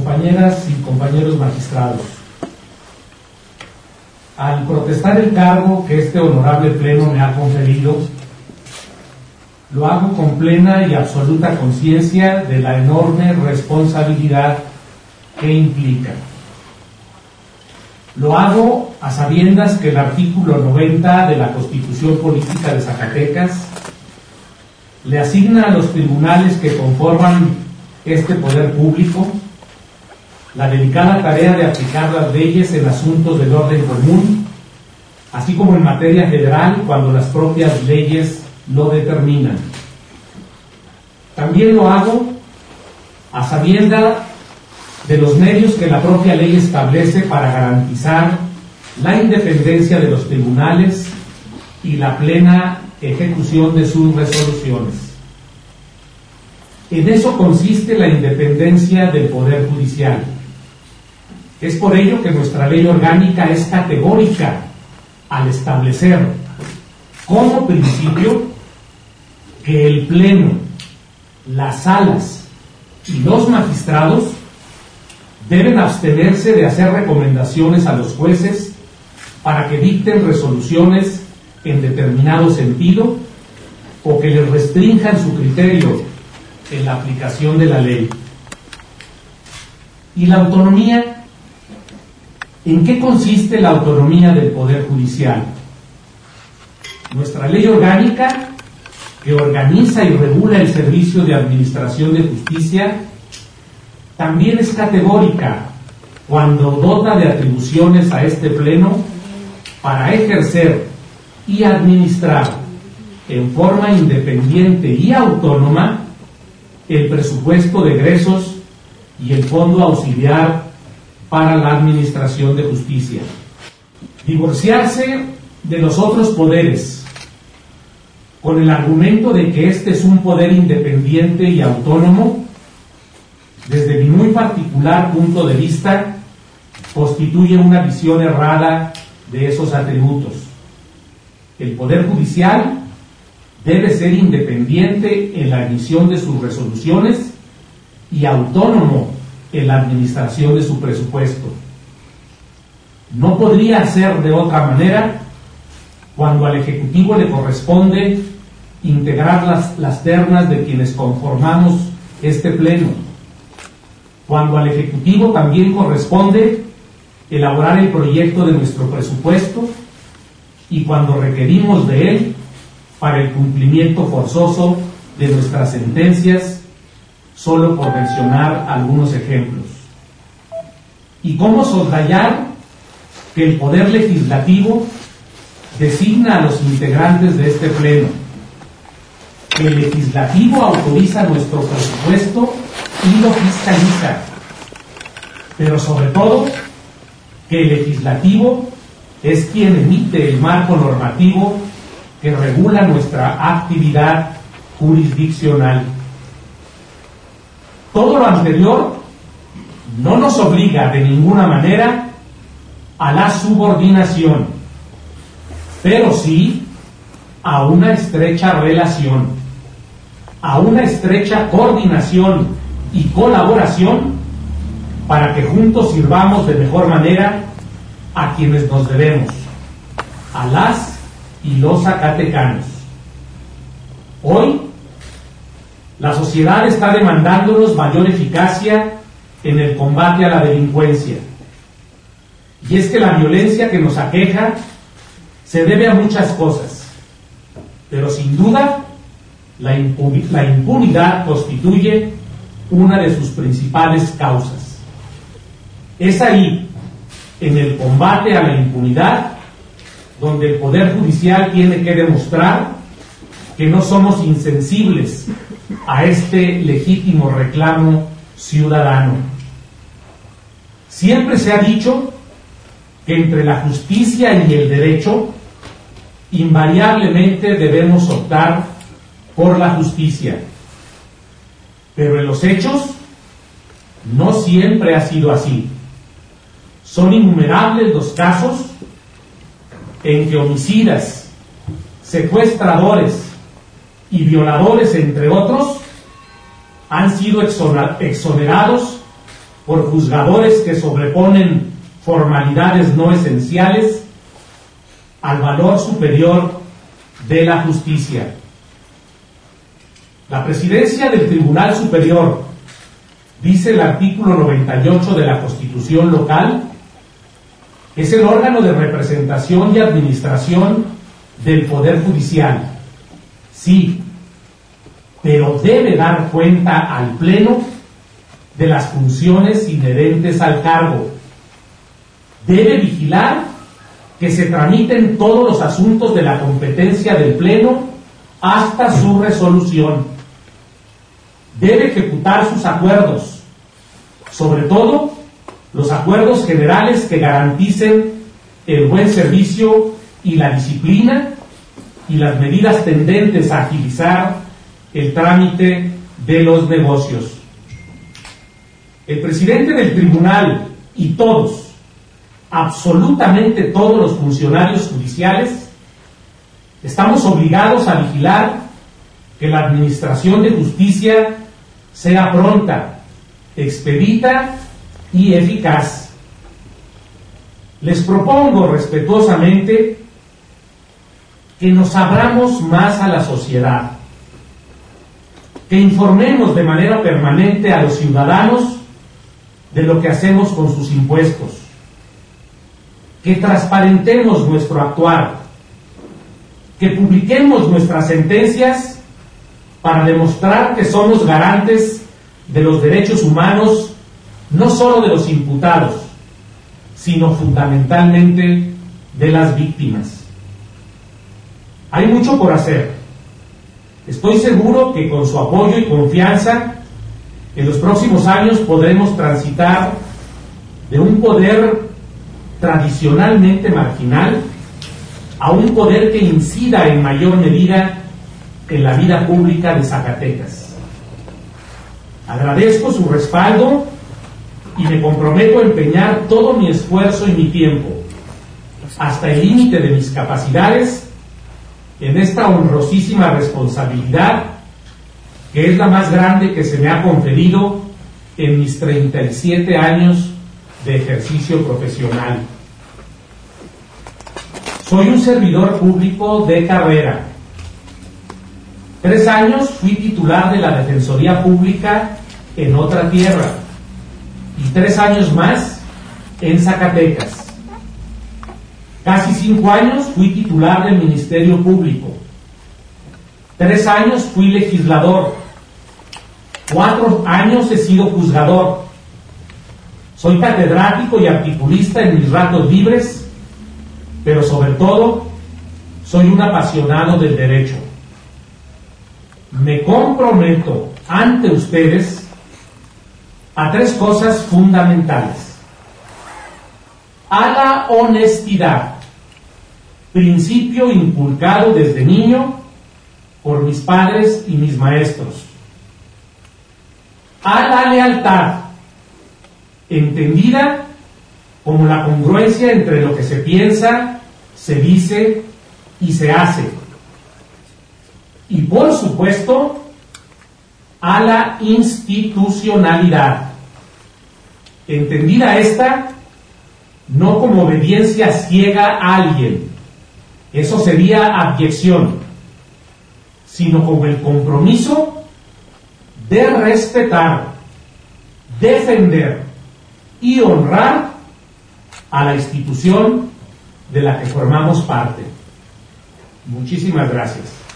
compañeras y compañeros magistrados, al protestar el cargo que este honorable pleno me ha conferido, lo hago con plena y absoluta conciencia de la enorme responsabilidad que implica. Lo hago a sabiendas que el artículo 90 de la Constitución Política de Zacatecas le asigna a los tribunales que conforman este poder público la delicada tarea de aplicar las leyes en asuntos del orden común, así como en materia federal cuando las propias leyes lo determinan. También lo hago a sabiendas de los medios que la propia ley establece para garantizar la independencia de los tribunales y la plena ejecución de sus resoluciones. En eso consiste la independencia del Poder Judicial. Es por ello que nuestra ley orgánica es categórica al establecer como principio que el Pleno, las salas y los magistrados deben abstenerse de hacer recomendaciones a los jueces para que dicten resoluciones en determinado sentido o que les restrinjan su criterio en la aplicación de la ley. ¿Y la autonomía? ¿En qué consiste la autonomía del Poder Judicial? Nuestra ley orgánica, que organiza y regula el servicio de administración de justicia, también es categórica cuando dota de atribuciones a este Pleno para ejercer y administrar en forma independiente y autónoma el presupuesto de egresos y el fondo auxiliar para la administración de justicia. Divorciarse de los otros poderes con el argumento de que este es un poder independiente y autónomo, desde mi muy particular punto de vista, constituye una visión errada de esos atributos. El Poder Judicial debe ser independiente en la emisión de sus resoluciones y autónomo en la administración de su presupuesto. No podría ser de otra manera cuando al Ejecutivo le corresponde integrar las ternas de quienes conformamos este Pleno, cuando al Ejecutivo también corresponde elaborar el proyecto de nuestro presupuesto y cuando requerimos de él para el cumplimiento forzoso de nuestras sentencias, solo por mencionar algunos ejemplos. ¿Y cómo soslayar que el Poder Legislativo designa a los integrantes de este Pleno, que el Legislativo autoriza nuestro presupuesto y lo fiscaliza, pero sobre todo que el Legislativo es quien emite el marco normativo que regula nuestra actividad jurisdiccional? Todo lo anterior no nos obliga de ninguna manera a la subordinación, pero sí a una estrecha relación, a una estrecha coordinación y colaboración para que juntos sirvamos de mejor manera a quienes nos debemos, a las y los zacatecanos. Hoy, la sociedad está demandándonos mayor eficacia en el combate a la delincuencia. Y es que la violencia que nos aqueja se debe a muchas cosas, pero sin duda la impunidad constituye una de sus principales causas. Es ahí, en el combate a la impunidad, donde el Poder Judicial tiene que demostrar que no somos insensibles a este legítimo reclamo ciudadano. Siempre se ha dicho que entre la justicia y el derecho, invariablemente debemos optar por la justicia. Pero en los hechos, no siempre ha sido así. Son innumerables los casos en que homicidas, secuestradores y violadores, entre otros, han sido exonerados por juzgadores que sobreponen formalidades no esenciales al valor superior de la justicia. La presidencia del Tribunal Superior, dice el artículo 98 de la Constitución local, es el órgano de representación y administración del Poder Judicial. Sí, pero debe dar cuenta al Pleno de las funciones inherentes al cargo. Debe vigilar que se tramiten todos los asuntos de la competencia del Pleno hasta su resolución. Debe ejecutar sus acuerdos, sobre todo los acuerdos generales que garanticen el buen servicio y la disciplina y las medidas tendentes a agilizar el trámite de los negocios. El presidente del tribunal y todos, absolutamente todos los funcionarios judiciales, estamos obligados a vigilar que la administración de justicia sea pronta, expedita y eficaz. Les propongo respetuosamente que nos abramos más a la sociedad, que informemos de manera permanente a los ciudadanos de lo que hacemos con sus impuestos, que transparentemos nuestro actuar, que publiquemos nuestras sentencias para demostrar que somos garantes de los derechos humanos, no solo de los imputados, sino fundamentalmente de las víctimas. Hay mucho por hacer. Estoy seguro que con su apoyo y confianza, en los próximos años podremos transitar de un poder tradicionalmente marginal a un poder que incida en mayor medida en la vida pública de Zacatecas. Agradezco su respaldo y me comprometo a empeñar todo mi esfuerzo y mi tiempo, hasta el límite de mis capacidades, en esta honrosísima responsabilidad que es la más grande que se me ha conferido en mis 37 años de ejercicio profesional. Soy un servidor público de carrera. 3 años fui titular de la Defensoría Pública en otra tierra y 3 años más en Zacatecas. Casi 5 años fui titular del Ministerio Público. 3 años fui legislador. 4 años he sido juzgador. Soy catedrático y articulista en mis ratos libres, pero sobre todo soy un apasionado del derecho. Me comprometo ante ustedes a 3 cosas fundamentales: a la honestidad, principio inculcado desde niño por mis padres y mis maestros; a la lealtad, entendida como la congruencia entre lo que se piensa, se dice y se hace; y por supuesto a la institucionalidad, entendida esta no como obediencia ciega a alguien, eso sería abyección, sino como el compromiso de respetar, defender y honrar a la institución de la que formamos parte. Muchísimas gracias.